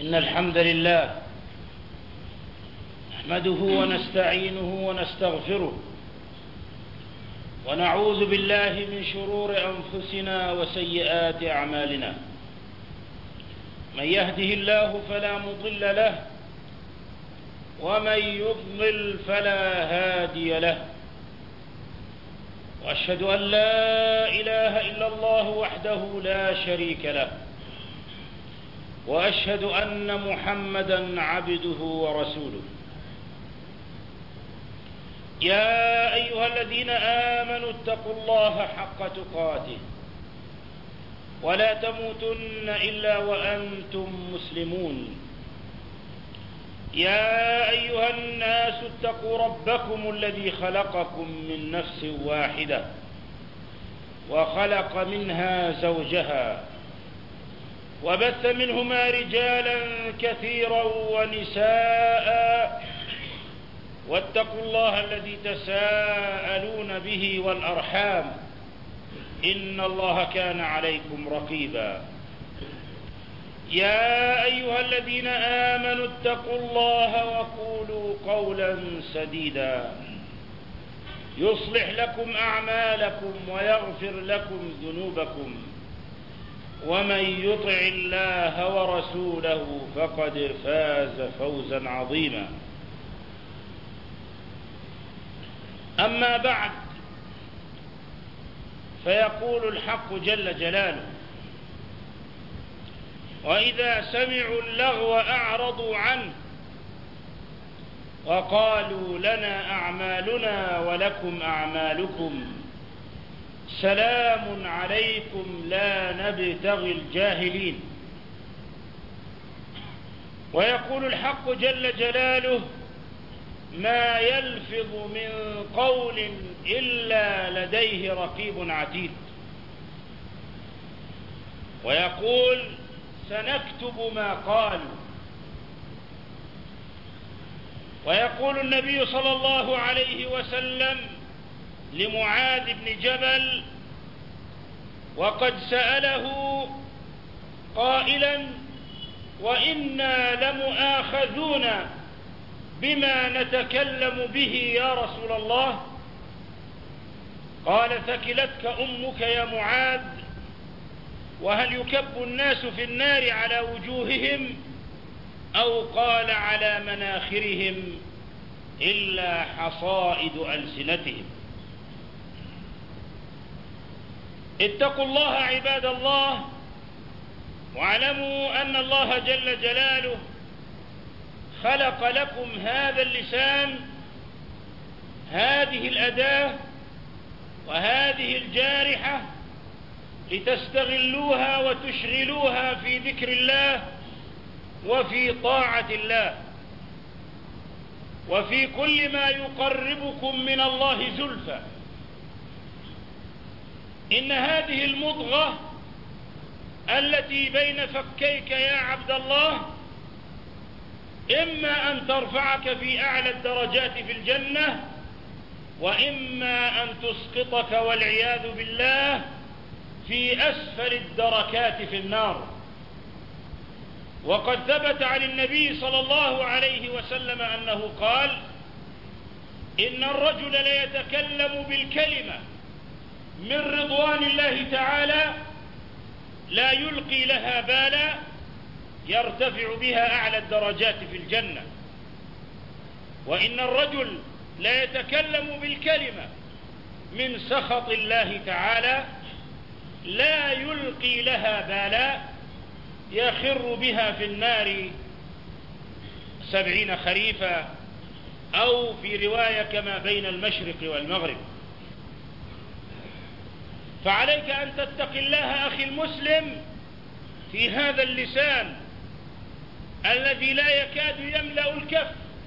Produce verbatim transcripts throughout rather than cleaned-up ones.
إن الحمد لله نحمده ونستعينه ونستغفره ونعوذ بالله من شرور أنفسنا وسيئات أعمالنا. من يهده الله فلا مضل له ومن يضلل فلا هادي له، وأشهد أن لا إله إلا الله وحده لا شريك له، وأشهد أن محمدًا عبده ورسوله. يا أيها الذين آمنوا اتقوا الله حق تقاته ولا تموتن إلا وأنتم مسلمون. يا أيها الناس اتقوا ربكم الذي خلقكم من نفس واحدة وخلق منها زوجها وبث منهما رجالا كثيرا ونساء، واتقوا الله الذي تساءلون به والأرحام إن الله كان عليكم رقيبا. يا أيها الذين آمنوا اتقوا الله وقولوا قولا سديدا يصلح لكم أعمالكم ويغفر لكم ذنوبكم، ومن يطع الله ورسوله فقد فاز فوزا عظيما. أما بعد، فيقول الحق جل جلاله: وإذا سمعوا اللغو أعرضوا عنه وقالوا لنا أعمالنا ولكم أعمالكم سلام عليكم لا نبتغي الجاهلين. ويقول الحق جل جلاله: ما يلفظ من قول إلا لديه رقيب عتيد. ويقول: سنكتب ما قالوا. ويقول النبي صلى الله عليه وسلم لمعاذ بن جبل وقد سأله قائلا: وإنا لمؤاخذون بما نتكلم به يا رسول الله؟ قال: ثكلتك أمك يا معاذ، وهل يكب الناس في النار على وجوههم أو قال على مناخرهم إلا حصائد ألسنتهم. اتقوا الله عباد الله، واعلموا أن الله جل جلاله خلق لكم هذا اللسان، هذه الأداة وهذه الجارحة، لتستغلوها وتشغلوها في ذكر الله وفي طاعة الله وفي كل ما يقربكم من الله زلفى. إن هذه المضغة التي بين فكيك يا عبد الله إما أن ترفعك في أعلى الدرجات في الجنة، وإما أن تسقطك والعياذ بالله في أسفل الدركات في النار. وقد ثبت عن النبي صلى الله عليه وسلم أنه قال: إن الرجل ليتكلم بالكلمة من رضوان الله تعالى لا يلقي لها بالا يرتفع بها أعلى الدرجات في الجنة، وإن الرجل لا يتكلم بالكلمة من سخط الله تعالى لا يلقي لها بالا يخر بها في النار سبعين خريفا، أو في رواية كما بين المشرق والمغرب. فعليك أن تتقي الله أخي المسلم في هذا اللسان الذي لا يكاد يملأ الكف،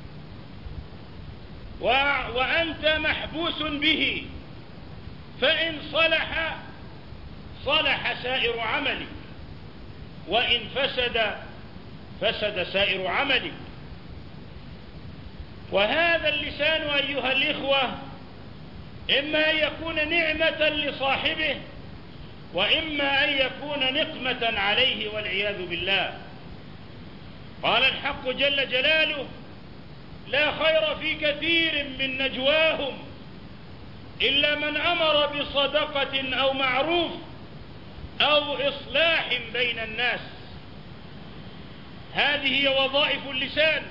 وأنت محبوس به، فإن صلح صلح سائر عملك، وإن فسد فسد سائر عملك. وهذا اللسان أيها الإخوة إما أن يكون نعمة لصاحبه، وإما أن يكون نقمة عليه والعياذ بالله. قال الحق جل جلاله: لا خير في كثير من نجواهم إلا من أمر بصدقة أو معروف أو إصلاح بين الناس. هذه هي وظائف اللسان،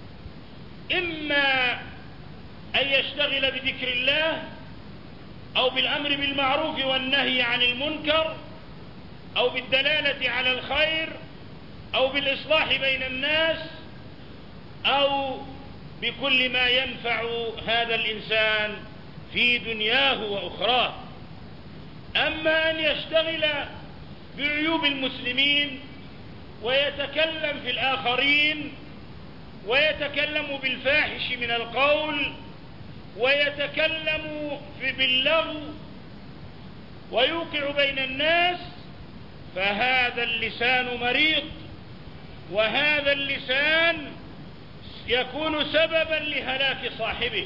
إما أن يشتغل بذكر الله أو بالأمر بالمعروف والنهي عن المنكر أو بالدلالة على الخير أو بالإصلاح بين الناس أو بكل ما ينفع هذا الإنسان في دنياه وأخراه. أما أن يشتغل بعيوب المسلمين ويتكلم في الآخرين ويتكلم بالفاحش من القول ويتكلم باللغو ويوقع بين الناس، فهذا اللسان مريض، وهذا اللسان يكون سببا لهلاك صاحبه.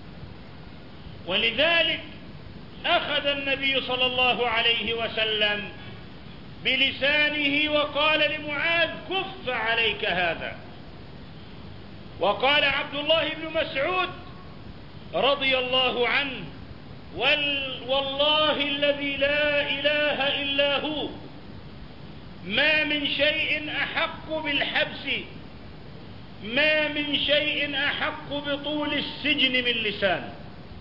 ولذلك أخذ النبي صلى الله عليه وسلم بلسانه وقال لمعاذ: كف عليك هذا. وقال عبد الله بن مسعود رضي الله عنه: والله الذي لا إله إلا هو ما من شيء أحق بالحبس ما من شيء أحق بطول السجن من لسان.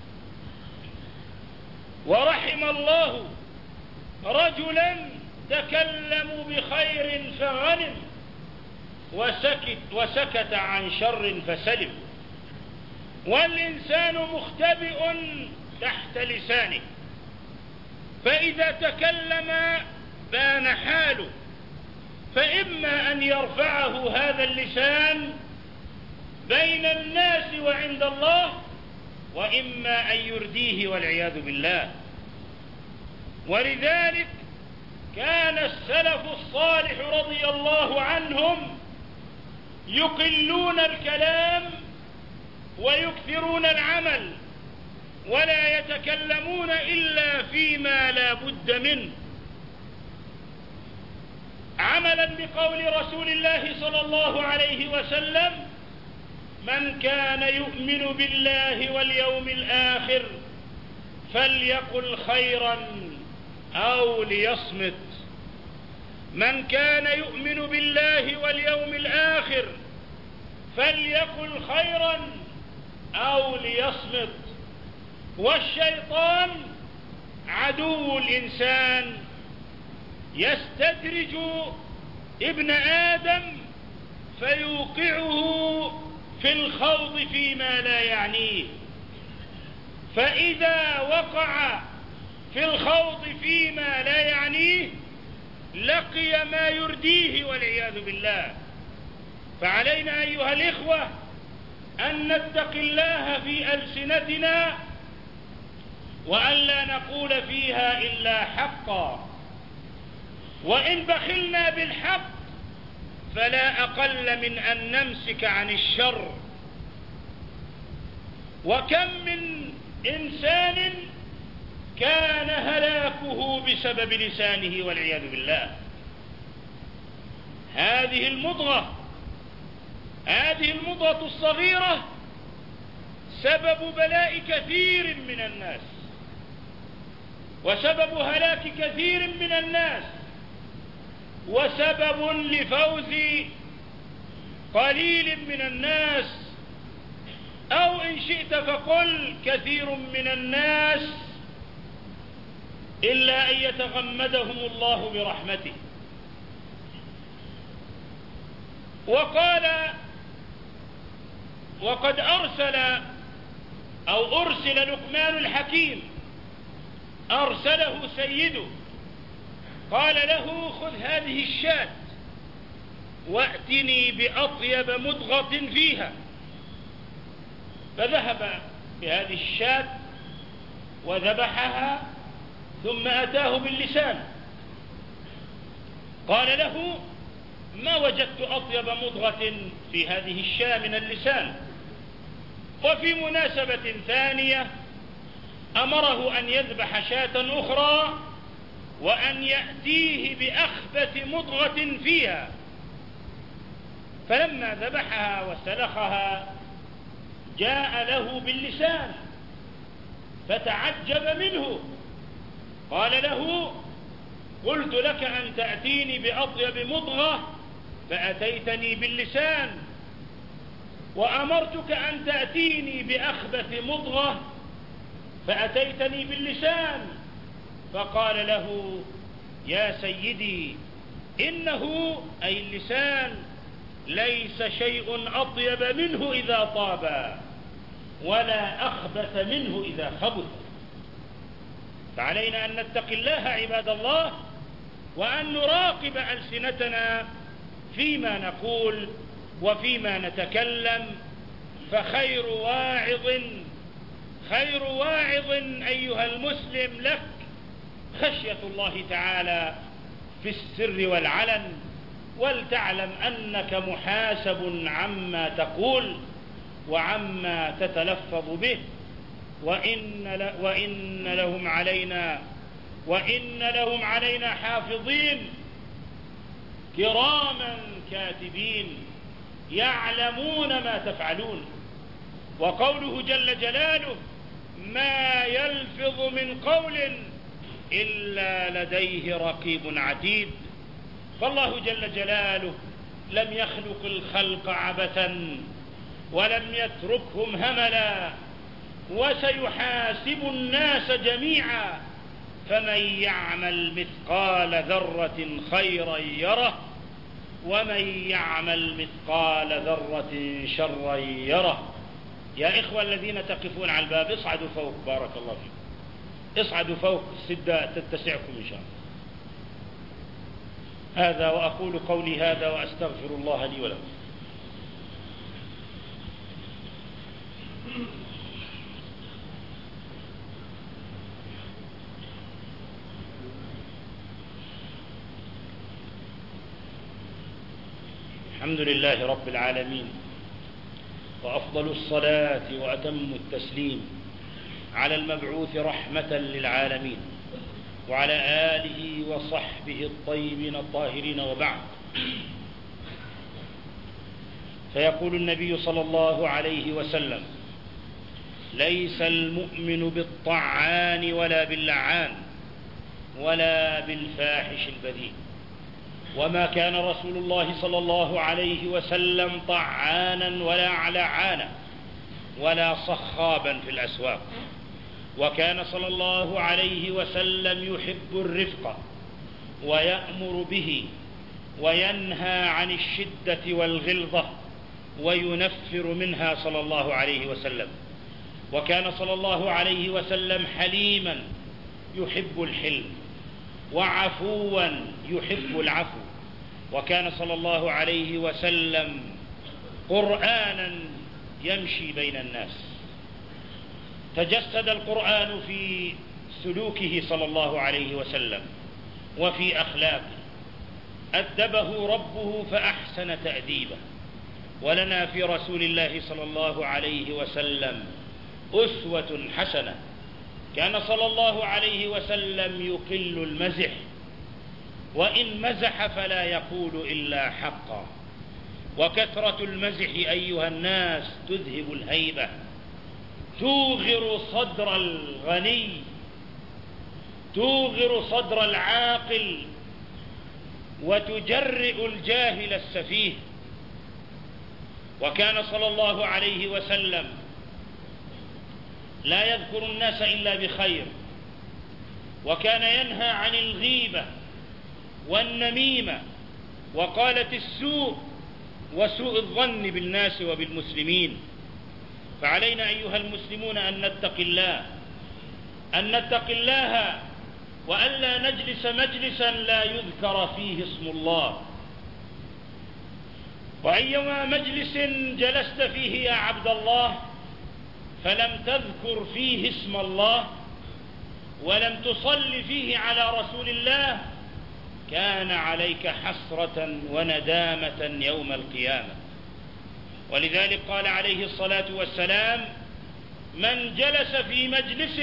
ورحم الله رجلا تكلموا بخير فغنم وسكت, وسكت عن شر فسلم. والإنسان مختبئ تحت لسانه، فإذا تكلم بان حاله، فإما أن يرفعه هذا اللسان بين الناس وعند الله، وإما أن يرديه والعياذ بالله. ولذلك كان السلف الصالح رضي الله عنهم يقلون الكلام ويكثرون العمل، ولا يتكلمون إلا فيما لا بد منه، عملا بقول رسول الله صلى الله عليه وسلم: من كان يؤمن بالله واليوم الآخر فليقل خيرا أو ليصمت. من كان يؤمن بالله واليوم الآخر فليقل خيرا أو ليصمت. والشيطان عدو الإنسان يستدرج ابن آدم فيوقعه في الخوض فيما لا يعنيه، فإذا وقع في الخوض فيما لا يعنيه لقي ما يرديه والعياذ بالله. فعلينا أيها الإخوة أن نتقي الله في ألسنتنا وأن لا نقول فيها إلا حقا، وإن بخلنا بالحق فلا أقل من أن نمسك عن الشر. وكم من إنسان كان هلاكه بسبب لسانه والعياذ بالله. هذه المضغة هذه المضغة الصغيرة سبب بلاء كثير من الناس وسبب هلاك كثير من الناس وسبب لفوز قليل من الناس، أو إن شئت فقل كثير من الناس، إلا أن يتغمدهم الله برحمته. وقال: وقد أرسل أو أرسل لقمان الحكيم، أرسله سيده قال له: خذ هذه الشاة وأتني بأطيب مضغة فيها. فذهب بهذه الشاة وذبحها ثم أتاه باللسان. قال له: ما وجدت أطيب مضغة في هذه الشاة من اللسان. وفي مناسبة ثانية أمره أن يذبح شاة أخرى وأن يأتيه بأخبث مضغة فيها. فلما ذبحها وسلخها جاء له باللسان فتعجب منه، قال له: قلت لك أن تأتيني بأطيب مضغة فأتيتني باللسان، وأمرتك أن تأتيني بأخبث مضغة فأتيتني باللسان. فقال له: يا سيدي، إنه أي اللسان ليس شيء أطيب منه إذا طاب ولا أخبث منه إذا خبث. فعلينا أن نتقي الله عباد الله، وأن نراقب ألسنتنا فيما نقول وفيما نتكلم، فخير واعظ خير واعظ أيها المسلم لك خشية الله تعالى في السر والعلن، ولتعلم أنك محاسب عما تقول وعما تتلفظ به، وإن, وإن لهم علينا وإن لهم علينا حافظين كراما كاتبين يعلمون ما تفعلون. وقوله جل جلاله: ما يلفظ من قول إلا لديه رقيب عتيد. فالله جل جلاله لم يخلق الخلق عبثا ولم يتركهم هملا، وسيحاسب الناس جميعا، فمن يعمل مثقال ذرة خيرا يره ومن يعمل مثقال ذرة شرا يره. يا إخوة الذين تقفون على الباب اصعدوا فوق، بارك الله فيكم، اصعدوا فوق، السدة تتسعكم إن شاء الله. هذا وأقول قولي هذا وأستغفر الله لي ولكم. الحمد لله رب العالمين، وأفضل الصلاة وأتم التسليم على المبعوث رحمة للعالمين وعلى آله وصحبه الطيبين الطاهرين، وبعد. فيقول النبي صلى الله عليه وسلم: ليس المؤمن بالطعان ولا باللعان ولا بالفاحش البذيء. وما كان رسول الله صلى الله عليه وسلم طعانا ولا لعانا ولا صخابا في الأسواق، وكان صلى الله عليه وسلم يحب الرفق ويأمر به وينهى عن الشدة والغلظة وينفر منها صلى الله عليه وسلم. وكان صلى الله عليه وسلم حليما يحب الحلم، وعفوا يحب العفو. وكان صلى الله عليه وسلم قرآنا يمشي بين الناس. تجسد القرآن في سلوكه صلى الله عليه وسلم وفي أخلاقه، أدبه ربه فأحسن تأديبه. ولنا في رسول الله صلى الله عليه وسلم أسوة حسنة. كان صلى الله عليه وسلم يقل المزح، وإن مزح فلا يقول إلا حقا. وكثرة المزح أيها الناس تذهب الهيبة، توغر صدر الغني، توغر صدر العاقل، وتجرئ الجاهل السفيه. وكان صلى الله عليه وسلم لا يذكر الناس إلا بخير، وكان ينهى عن الغيبة والنميمة وقالة السوء وسوء الظن بالناس وبالمسلمين. فعلينا أيها المسلمون أن نتقي الله أن نتقي الله وألا نجلس مجلسا لا يذكر فيه اسم الله. وأيما مجلس جلست فيه يا عبد الله فلم تذكر فيه اسم الله ولم تصل فيه على رسول الله كان عليك حسرة وندامة يوم القيامة. ولذلك قال عليه الصلاة والسلام: من جلس في مجلس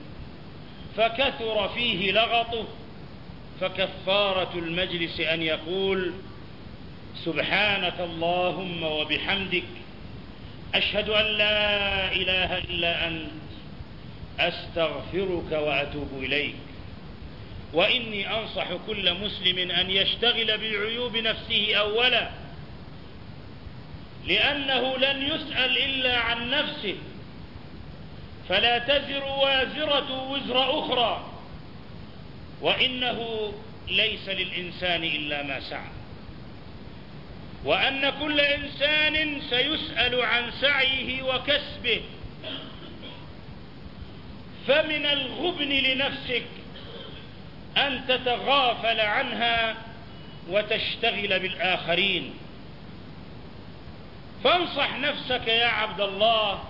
فكثر فيه لغطه فكفارة المجلس أن يقول سبحانك اللهم وبحمدك، أشهد أن لا إله إلا أنت، أستغفرك وأتوب إليك. وإني أنصح كل مسلم أن يشتغل بعيوب نفسه أولا، لأنه لن يسأل إلا عن نفسه، فلا تزر وازرة وزر أخرى، وإنه ليس للإنسان إلا ما سعى، وأن كل إنسان سيسأل عن سعيه وكسبه. فمن الغبن لنفسك أن تتغافل عنها وتشتغل بالآخرين. فانصح نفسك يا عبد الله،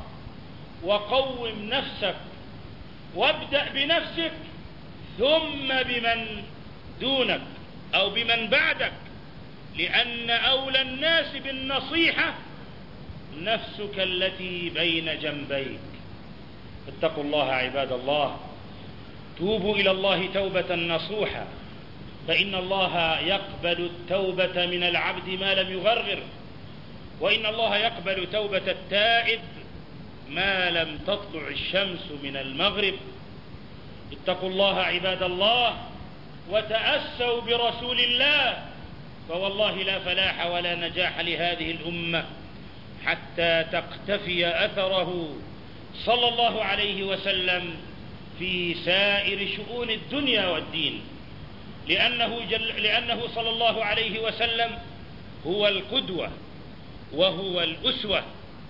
وقوم نفسك، وابدأ بنفسك ثم بمن دونك أو بمن بعدك، لأن أولى الناس بالنصيحة نفسك التي بين جنبيك. اتقوا الله عباد الله، توبوا إلى الله توبة نصوحا، فإن الله يقبل التوبة من العبد ما لم يغرغر، وإن الله يقبل توبة التائب ما لم تطلع الشمس من المغرب. اتقوا الله عباد الله، وتأسوا برسول الله، فوالله لا فلاح ولا نجاح لهذه الأمة حتى تقتفي أثره صلى الله عليه وسلم في سائر شؤون الدنيا والدين، لأنه, جل لأنه صلى الله عليه وسلم هو القدوة وهو الأسوة،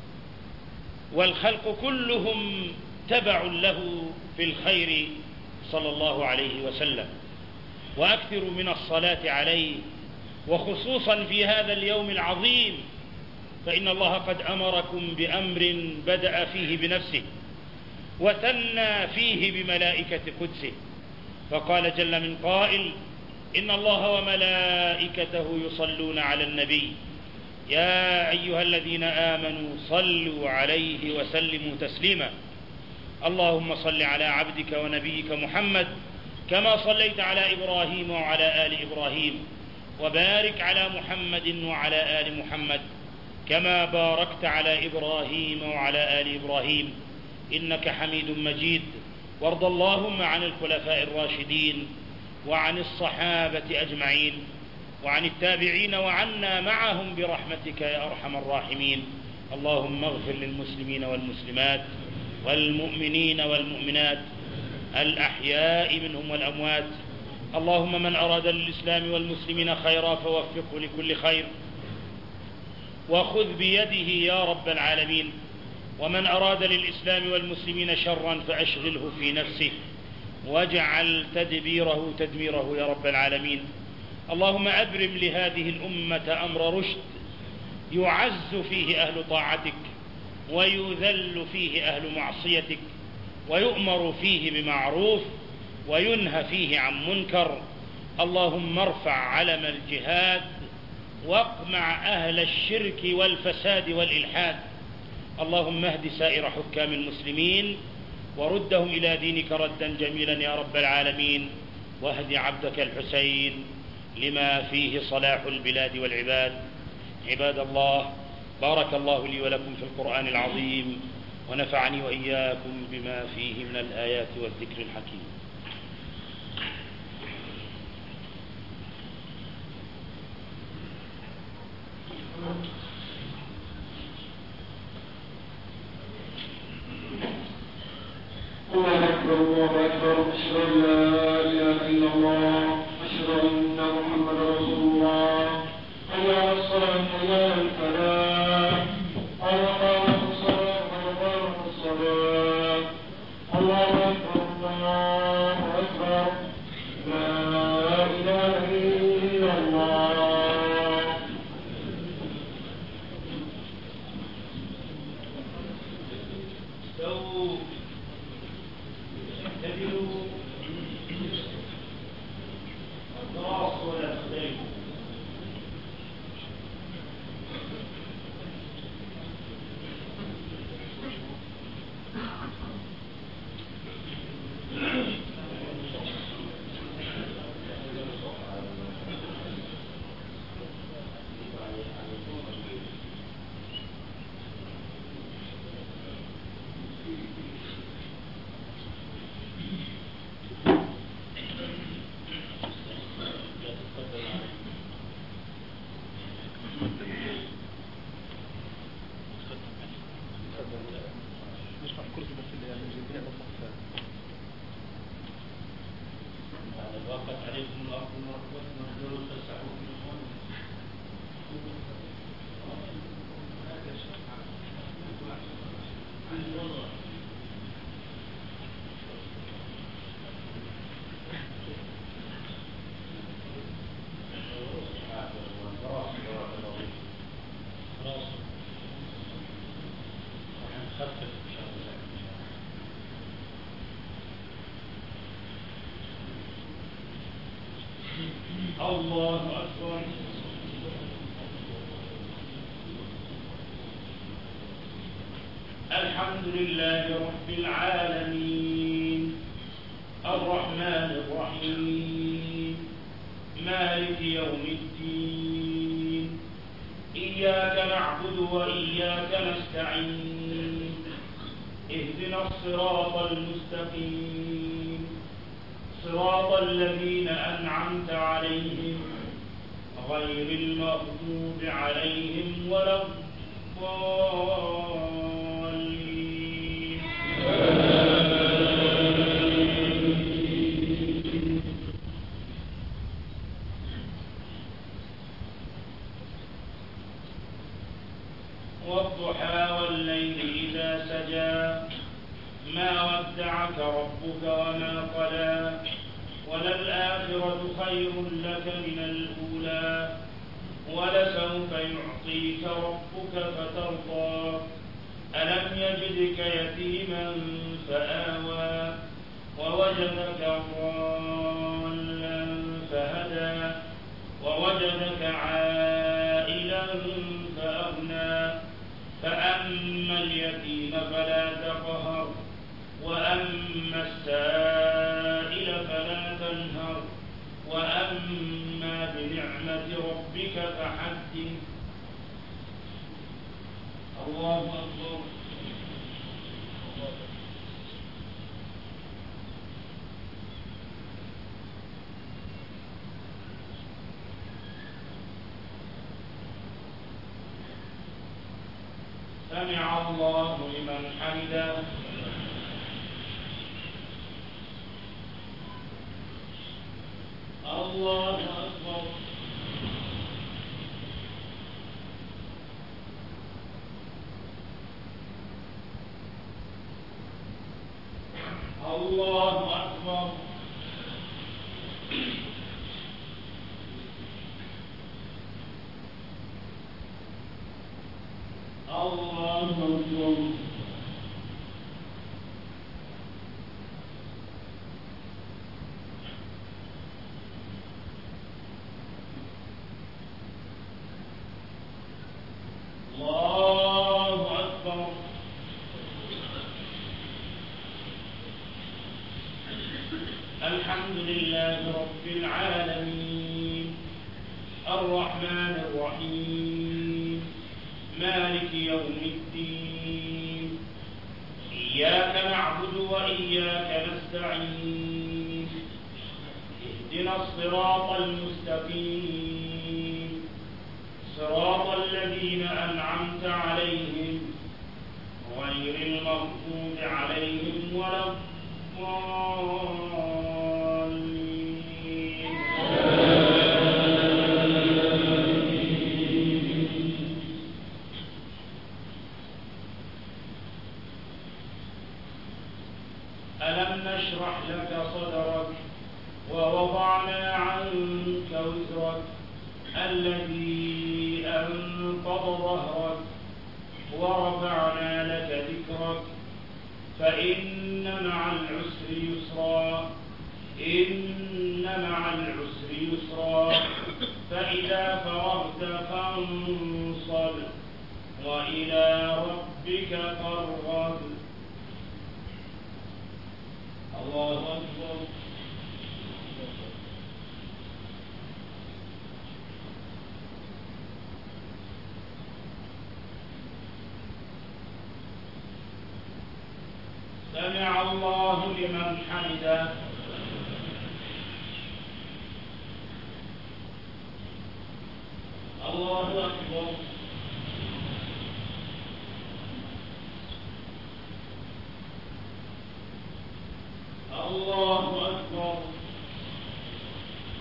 والخلق كلهم تبع له في الخير صلى الله عليه وسلم. وأكثروا من الصلاة عليه، وخصوصا في هذا اليوم العظيم، فإن الله قد أمركم بأمر بدأ فيه بنفسه وثنى فيه بملائكة قدسه، فقال جل من قائل: إن الله وملائكته يصلون على النبي يا أيها الذين آمنوا صلوا عليه وسلموا تسليما. اللهم صل على عبدك ونبيك محمد كما صليت على إبراهيم وعلى آل إبراهيم، وبارك على محمد وعلى آل محمد كما باركت على إبراهيم وعلى آل إبراهيم إنك حميد مجيد. وارض اللهم عن الخلفاء الراشدين وعن الصحابة أجمعين وعن التابعين وعنا معهم برحمتك يا أرحم الراحمين. اللهم اغفر للمسلمين والمسلمات والمؤمنين والمؤمنات الأحياء منهم والأموات. اللهم من أراد للإسلام والمسلمين خيرا فوفقه لكل خير وخذ بيده يا رب العالمين، ومن أراد للإسلام والمسلمين شرا فأشغله في نفسه واجعل تدبيره تدميره يا رب العالمين. اللهم أبرم لهذه الأمة أمر رشد يعز فيه أهل طاعتك ويذل فيه أهل معصيتك، ويؤمر فيه بمعروف وينهى فيه عن منكر. اللهم ارفع علم الجهاد واقمع أهل الشرك والفساد والإلحاد. اللهم اهد سائر حكام المسلمين وردهم إلى دينك ردا جميلا يا رب العالمين، واهد عبدك الحسين لما فيه صلاح البلاد والعباد. عباد الله، بارك الله لي ولكم في القرآن العظيم، ونفعني وإياكم بما فيه من الآيات والذكر الحكيم. الله أكبر الله أكبر، أشهد أن لا إله إلا الله، أشهد أن محمدا رسول الله. حي على الصلاة، حي على الفلاح، قد قامت الصلاة، قد قامت الصلاة. الله أكبر الله أكبر، لا إله إلا الله. استووا اعتدلوا الراس ولا تختلفوا. عليكم الأرض واهجروا فاسعوا في الأرض. الله أكبر. الحمد لله رب العالمين الرحمن الرحيم مالك يوم الدين إياك نعبد وإياك نستعين اهدنا الصراط المستقيم صراط الذين أنعمت عليهم غير المغضوب عليهم ولا الضالين. والضحى والليل إذا سجى ما ودعك ربك وما قلى وللآخرة خير لك من الأولى ولسوف يعطيك ربك فترضى ألم يجدك يتيما فآوى ووجدك ضالا فهدى ووجدك عائلا فأغنى فأما اليتيم فلا تقهر وأما السائل فلا تنهر وأما بنعمة ربك فحدث. الله أكبر. سمع الله لمن حمده. الله أكبر. الله أكبر. الله أكبر. الحمد لله رب العالمين الرحمن الرحيم مالك يوم الدين إياك نعبد وإياك نستعين اهدنا الصراط المستقيم صراط الذين أنعمت عليهم غير المغضوب عليهم ولا الضالين. ألم نشرح لك صدرك ووضعنا عنك وزرك الذي أنقض ظهرك ورفعنا لك ذكرك فإن مع العسر يسرا إن مع العسر يسرا فإذا فرغت فانصب وإلى ربك فارغب. الله أكبر. سمع الله لمن حمده. الله أكبر. الله أكبر.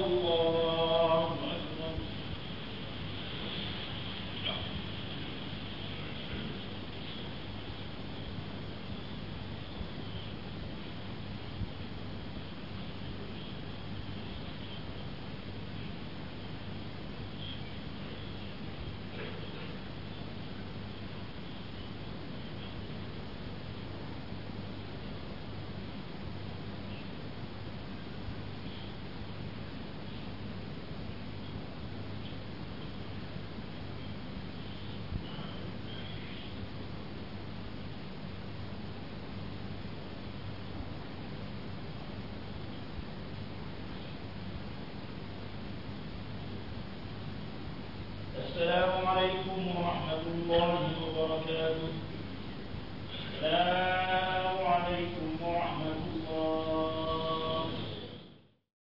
الله أكبر. السلام عليكم ورحمة الله وبركاته. لا